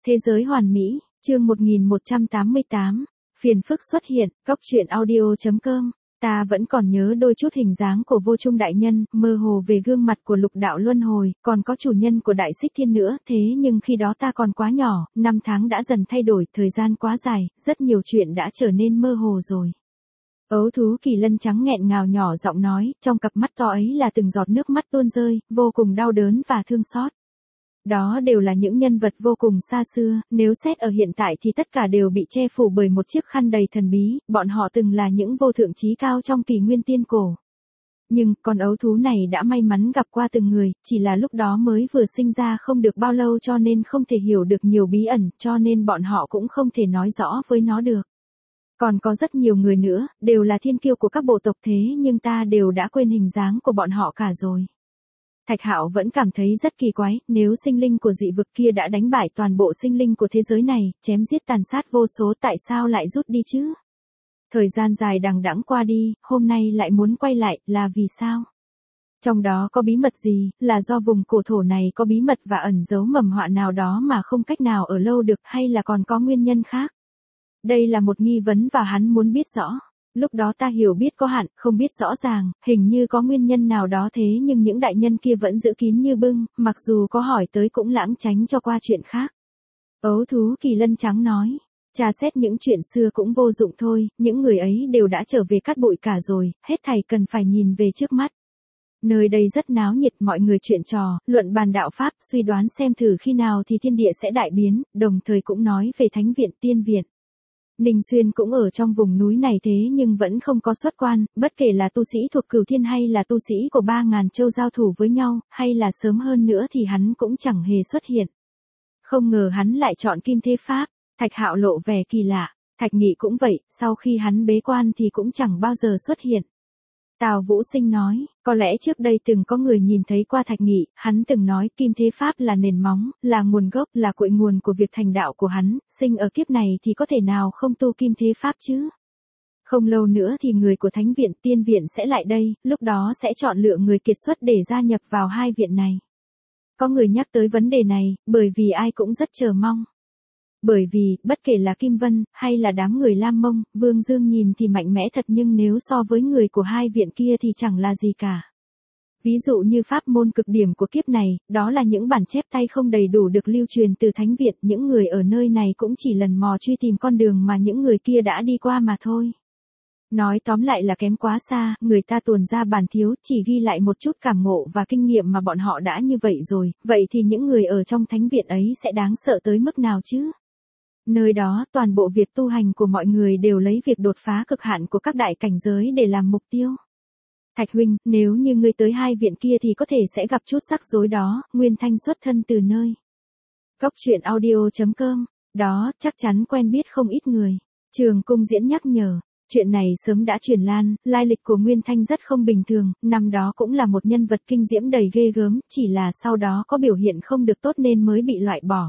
Thế giới hoàn mỹ, chương 1188, phiền phức xuất hiện, góc truyện audio.com. Ta vẫn còn nhớ đôi chút hình dáng của vô trung đại nhân, mơ hồ về gương mặt của lục đạo luân hồi, còn có chủ nhân của đại xích thiên nữa, thế nhưng khi đó ta còn quá nhỏ, năm tháng đã dần thay đổi, thời gian quá dài, rất nhiều chuyện đã trở nên mơ hồ rồi. Ấu thú kỳ lân trắng nghẹn ngào nhỏ giọng nói, trong cặp mắt to ấy là từng giọt nước mắt tuôn rơi, vô cùng đau đớn và thương xót. Đó đều là những nhân vật vô cùng xa xưa, nếu xét ở hiện tại thì tất cả đều bị che phủ bởi một chiếc khăn đầy thần bí, bọn họ từng là những vô thượng trí cao trong kỷ nguyên tiên cổ. Nhưng, con ấu thú này đã may mắn gặp qua từng người, chỉ là lúc đó mới vừa sinh ra không được bao lâu cho nên không thể hiểu được nhiều bí ẩn, cho nên bọn họ cũng không thể nói rõ với nó được. Còn có rất nhiều người nữa, đều là thiên kiêu của các bộ tộc thế nhưng ta đều đã quên hình dáng của bọn họ cả rồi. Thạch Hạo vẫn cảm thấy rất kỳ quái, nếu sinh linh của dị vực kia đã đánh bại toàn bộ sinh linh của thế giới này, chém giết tàn sát vô số tại sao lại rút đi chứ? Thời gian dài đằng đẵng qua đi, hôm nay lại muốn quay lại, là vì sao? Trong đó có bí mật gì, là do vùng cổ thổ này có bí mật và ẩn giấu mầm họa nào đó mà không cách nào ở lâu được hay là còn có nguyên nhân khác? Đây là một nghi vấn và hắn muốn biết rõ. Lúc đó ta hiểu biết có hạn, không biết rõ ràng, hình như có nguyên nhân nào đó thế nhưng những đại nhân kia vẫn giữ kín như bưng, mặc dù có hỏi tới cũng lãng tránh cho qua chuyện khác. Ấu thú kỳ lân trắng nói, tra xét những chuyện xưa cũng vô dụng thôi, những người ấy đều đã trở về cát bụi cả rồi, hết thảy cần phải nhìn về trước mắt. Nơi đây rất náo nhiệt, mọi người chuyện trò, luận bàn đạo pháp, suy đoán xem thử khi nào thì thiên địa sẽ đại biến, đồng thời cũng nói về thánh viện tiên viện. Ninh Xuyên cũng ở trong vùng núi này thế nhưng vẫn không có xuất quan, bất kể là tu sĩ thuộc Cửu Thiên hay là tu sĩ của 3.000 châu giao thủ với nhau, hay là sớm hơn nữa thì hắn cũng chẳng hề xuất hiện. Không ngờ hắn lại chọn Kim Thế Pháp, Thạch Hạo lộ vẻ kỳ lạ, Thạch Nghị cũng vậy, sau khi hắn bế quan thì cũng chẳng bao giờ xuất hiện. Tào Vũ Sinh nói, có lẽ trước đây từng có người nhìn thấy qua Thạch Nghị, hắn từng nói Kim Thế Pháp là nền móng, là nguồn gốc, là cội nguồn của việc thành đạo của hắn, sinh ở kiếp này thì có thể nào không tu Kim Thế Pháp chứ? Không lâu nữa thì người của Thánh viện, Tiên viện sẽ lại đây, lúc đó sẽ chọn lựa người kiệt xuất để gia nhập vào hai viện này. Có người nhắc tới vấn đề này, bởi vì ai cũng rất chờ mong. Bởi vì, bất kể là Kim Vân, hay là đám người Lam Mông, Vương Dương nhìn thì mạnh mẽ thật nhưng nếu so với người của hai viện kia thì chẳng là gì cả. Ví dụ như pháp môn cực điểm của kiếp này, đó là những bản chép tay không đầy đủ được lưu truyền từ Thánh viện, những người ở nơi này cũng chỉ lần mò truy tìm con đường mà những người kia đã đi qua mà thôi. Nói tóm lại là kém quá xa, người ta tuồn ra bản thiếu, chỉ ghi lại một chút cảm ngộ và kinh nghiệm mà bọn họ đã như vậy rồi, vậy thì những người ở trong Thánh viện ấy sẽ đáng sợ tới mức nào chứ? Nơi đó, toàn bộ việc tu hành của mọi người đều lấy việc đột phá cực hạn của các đại cảnh giới để làm mục tiêu. Thạch huynh, nếu như ngươi tới hai viện kia thì có thể sẽ gặp chút rắc rối đó, Nguyên Thanh xuất thân từ nơi. Góc truyện audio.com, đó, chắc chắn quen biết không ít người. Trường Cung Diễn nhắc nhở, chuyện này sớm đã truyền lan, lai lịch của Nguyên Thanh rất không bình thường, năm đó cũng là một nhân vật kinh diễm đầy ghê gớm, chỉ là sau đó có biểu hiện không được tốt nên mới bị loại bỏ.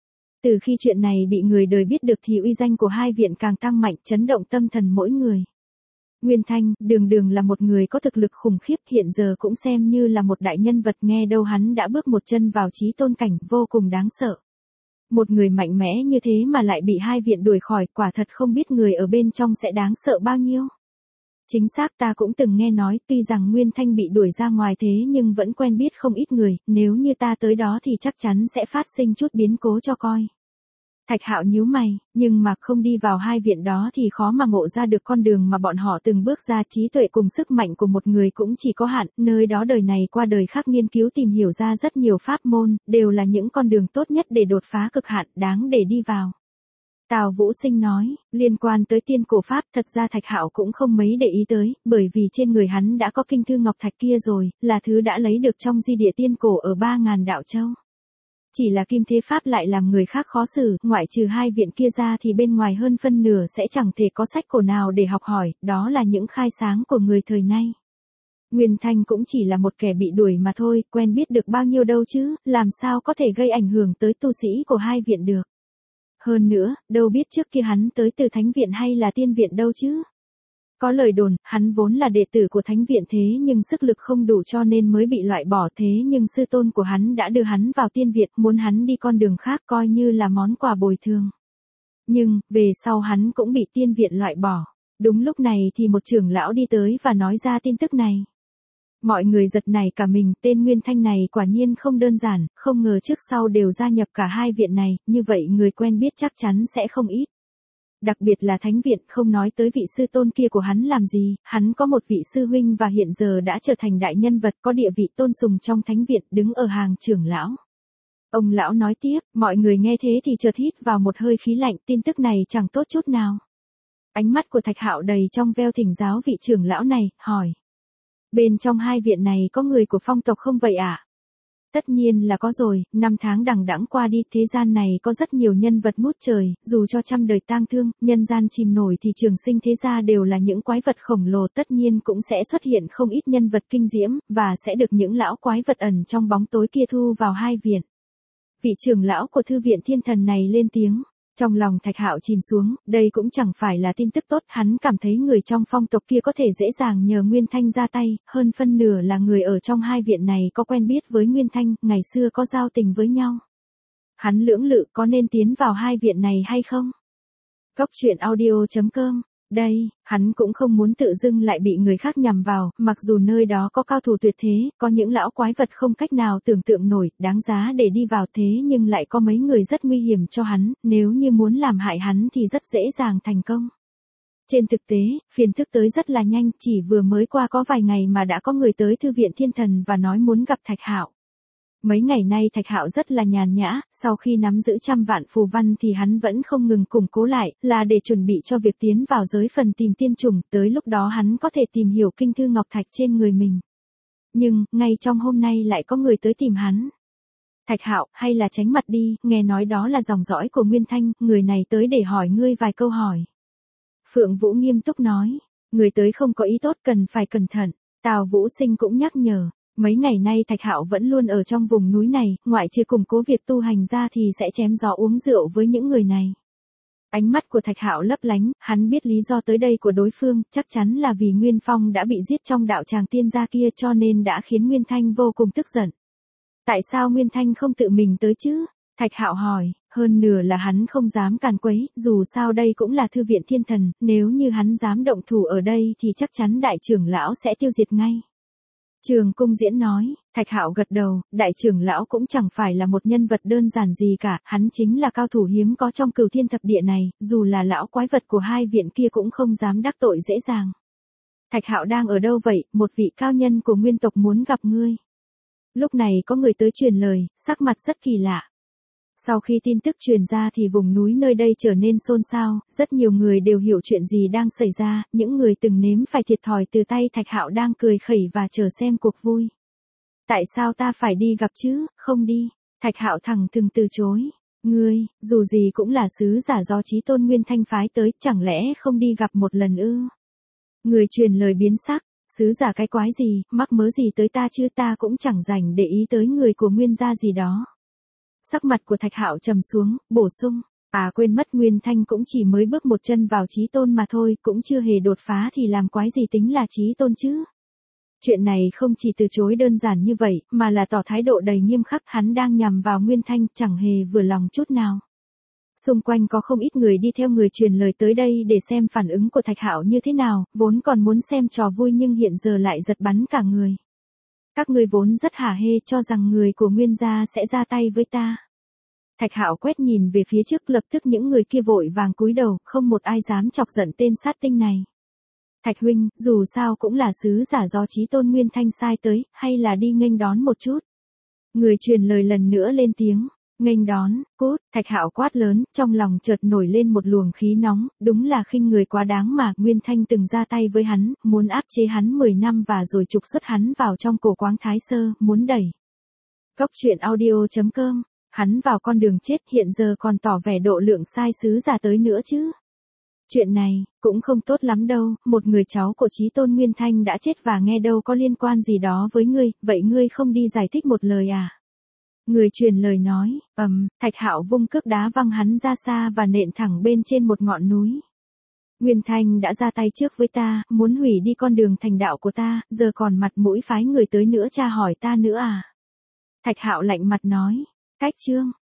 Từ khi chuyện này bị người đời biết được thì uy danh của hai viện càng tăng mạnh, chấn động tâm thần mỗi người. Nguyên Thanh, đường là một người có thực lực khủng khiếp, hiện giờ cũng xem như là một đại nhân vật, nghe đâu hắn đã bước một chân vào chí tôn cảnh, vô cùng đáng sợ. Một người mạnh mẽ như thế mà lại bị hai viện đuổi khỏi, quả thật không biết người ở bên trong sẽ đáng sợ bao nhiêu. Chính xác, ta cũng từng nghe nói, tuy rằng Nguyên Thanh bị đuổi ra ngoài thế nhưng vẫn quen biết không ít người, nếu như ta tới đó thì chắc chắn sẽ phát sinh chút biến cố cho coi. Thạch Hạo nhíu mày, nhưng mà không đi vào hai viện đó thì khó mà ngộ ra được con đường mà bọn họ từng bước ra, trí tuệ cùng sức mạnh của một người cũng chỉ có hạn, nơi đó đời này qua đời khác nghiên cứu tìm hiểu ra rất nhiều pháp môn, đều là những con đường tốt nhất để đột phá cực hạn, đáng để đi vào. Tào Vũ Sinh nói, liên quan tới tiên cổ pháp thật ra Thạch Hạo cũng không mấy để ý tới, bởi vì trên người hắn đã có kinh thư ngọc thạch kia rồi, là thứ đã lấy được trong di địa tiên cổ ở 3.000 đạo châu. Chỉ là Kim Thế Pháp lại làm người khác khó xử, ngoại trừ hai viện kia ra thì bên ngoài hơn phân nửa sẽ chẳng thể có sách cổ nào để học hỏi, đó là những khai sáng của người thời nay. Nguyên Thanh cũng chỉ là một kẻ bị đuổi mà thôi, quen biết được bao nhiêu đâu chứ, làm sao có thể gây ảnh hưởng tới tu sĩ của hai viện được. Hơn nữa, đâu biết trước kia hắn tới từ Thánh viện hay là Tiên viện đâu chứ. Có lời đồn, hắn vốn là đệ tử của thánh viện thế nhưng sức lực không đủ cho nên mới bị loại bỏ thế nhưng sư tôn của hắn đã đưa hắn vào tiên viện, muốn hắn đi con đường khác coi như là món quà bồi thường. Nhưng, về sau hắn cũng bị tiên viện loại bỏ. Đúng lúc này thì một trưởng lão đi tới và nói ra tin tức này. Mọi người giật nảy cả mình, tên Nguyên Thanh này quả nhiên không đơn giản, không ngờ trước sau đều gia nhập cả hai viện này, như vậy người quen biết chắc chắn sẽ không ít. Đặc biệt là thánh viện, không nói tới vị sư tôn kia của hắn làm gì, hắn có một vị sư huynh và hiện giờ đã trở thành đại nhân vật có địa vị tôn sùng trong thánh viện, đứng ở hàng trưởng lão. Ông lão nói tiếp, mọi người nghe thế thì chợt hít vào một hơi khí lạnh, tin tức này chẳng tốt chút nào. Ánh mắt của Thạch Hạo đầy trong veo thỉnh giáo vị trưởng lão này, hỏi. Bên trong hai viện này có người của phong tộc không vậy ạ? Tất nhiên là có rồi, 5 tháng đằng đẵng qua đi, thế gian này có rất nhiều nhân vật ngút trời, dù cho trăm đời tang thương, nhân gian chìm nổi thì trường sinh thế gia đều là những quái vật khổng lồ, tất nhiên cũng sẽ xuất hiện không ít nhân vật kinh diễm, và sẽ được những lão quái vật ẩn trong bóng tối kia thu vào hai viện. Vị trưởng lão của thư viện Thiên Thần này lên tiếng. Trong lòng Thạch Hạo chìm xuống, đây cũng chẳng phải là tin tức tốt, hắn cảm thấy người trong phong tộc kia có thể dễ dàng nhờ Nguyên Thanh ra tay, hơn phân nửa là người ở trong hai viện này có quen biết với Nguyên Thanh, ngày xưa có giao tình với nhau. Hắn lưỡng lự có nên tiến vào hai viện này hay không? Góc truyện audio.com. Đây, hắn cũng không muốn tự dưng lại bị người khác nhằm vào, mặc dù nơi đó có cao thủ tuyệt thế, có những lão quái vật không cách nào tưởng tượng nổi, đáng giá để đi vào thế nhưng lại có mấy người rất nguy hiểm cho hắn, nếu như muốn làm hại hắn thì rất dễ dàng thành công. Trên thực tế, phiền phức tới rất là nhanh, chỉ vừa mới qua có vài ngày mà đã có người tới thư viện Thiên Thần và nói muốn gặp Thạch Hạo. Mấy ngày nay Thạch Hạo rất là nhàn nhã, sau khi nắm giữ trăm vạn phù văn thì hắn vẫn không ngừng củng cố lại, là để chuẩn bị cho việc tiến vào giới phần tìm tiên trùng, tới lúc đó hắn có thể tìm hiểu kinh thư ngọc thạch trên người mình. Nhưng, ngay trong hôm nay lại có người tới tìm hắn. Thạch Hạo, hay là tránh mặt đi, nghe nói đó là dòng dõi của Nguyên Thanh, người này tới để hỏi ngươi vài câu hỏi. Phượng Vũ nghiêm túc nói, người tới không có ý tốt cần phải cẩn thận, Tào Vũ Sinh cũng nhắc nhở. Mấy ngày nay Thạch Hạo vẫn luôn ở trong vùng núi này, ngoại trừ củng cố việc tu hành ra thì sẽ chém gió uống rượu với những người này. Ánh mắt của Thạch Hạo lấp lánh, hắn biết lý do tới đây của đối phương, chắc chắn là vì Nguyên Phong đã bị giết trong đạo tràng tiên gia kia cho nên đã khiến Nguyên Thanh vô cùng tức giận. Tại sao Nguyên Thanh không tự mình tới chứ? Thạch Hạo hỏi, hơn nửa là hắn không dám càn quấy, dù sao đây cũng là thư viện Thiên Thần, nếu như hắn dám động thủ ở đây thì chắc chắn đại trưởng lão sẽ tiêu diệt ngay. Trường Cung Diễn nói, Thạch Hạo gật đầu, đại trưởng lão cũng chẳng phải là một nhân vật đơn giản gì cả, hắn chính là cao thủ hiếm có trong Cửu Thiên Thập Địa này, dù là lão quái vật của hai viện kia cũng không dám đắc tội dễ dàng. Thạch Hạo đang ở đâu vậy, một vị cao nhân của nguyên tộc muốn gặp ngươi. Lúc này có người tới truyền lời, sắc mặt rất kỳ lạ. Sau khi tin tức truyền ra thì vùng núi nơi đây trở nên xôn xao, rất nhiều người đều hiểu chuyện gì đang xảy ra, những người từng nếm phải thiệt thòi từ tay Thạch Hạo đang cười khẩy và chờ xem cuộc vui. Tại sao ta phải đi gặp chứ, không đi, Thạch Hạo thẳng thừng từ chối. Ngươi, dù gì cũng là sứ giả do Chí Tôn Nguyên Thanh phái tới, chẳng lẽ không đi gặp một lần ư? Người truyền lời biến sắc, sứ giả cái quái gì, mắc mớ gì tới ta chứ, ta cũng chẳng rảnh để ý tới người của Nguyên gia gì đó. Sắc mặt của Thạch Hạo trầm xuống, bổ sung, quên mất Nguyên Thanh cũng chỉ mới bước một chân vào Chí Tôn mà thôi, cũng chưa hề đột phá thì làm quái gì tính là Chí Tôn chứ. Chuyện này không chỉ từ chối đơn giản như vậy, mà là tỏ thái độ đầy nghiêm khắc, hắn đang nhằm vào Nguyên Thanh, chẳng hề vừa lòng chút nào. Xung quanh có không ít người đi theo người truyền lời tới đây để xem phản ứng của Thạch Hạo như thế nào, vốn còn muốn xem trò vui nhưng hiện giờ lại giật bắn cả người. Các ngươi vốn rất hả hê cho rằng người của Nguyên gia sẽ ra tay với ta. Thạch Hạo quét nhìn về phía trước, lập tức những người kia vội vàng cúi đầu, không một ai dám chọc giận tên sát tinh này. Thạch huynh, dù sao cũng là sứ giả do Chí Tôn Nguyên Thanh sai tới, hay là đi nghênh đón một chút. Người truyền lời lần nữa lên tiếng, nghênh đón, cút, Thạch Hạo quát lớn, trong lòng chợt nổi lên một luồng khí nóng, đúng là khinh người quá đáng mà, Nguyên Thanh từng ra tay với hắn, muốn áp chế hắn 10 năm và rồi trục xuất hắn vào trong cổ quáng Thái Sơ, muốn đẩy. Góc truyện audio.com, hắn vào con đường chết, hiện giờ còn tỏ vẻ độ lượng sai sứ giả tới nữa chứ. Chuyện này, cũng không tốt lắm đâu, một người cháu của Chí Tôn Nguyên Thanh đã chết và nghe đâu có liên quan gì đó với ngươi, vậy ngươi không đi giải thích một lời à? Người truyền lời nói, Thạch Hạo vung cước đá văng hắn ra xa và nện thẳng bên trên một ngọn núi. Nguyên Thanh đã ra tay trước với ta, muốn hủy đi con đường thành đạo của ta, giờ còn mặt mũi phái người tới nữa tra hỏi ta nữa à? Thạch Hạo lạnh mặt nói, cách Trương,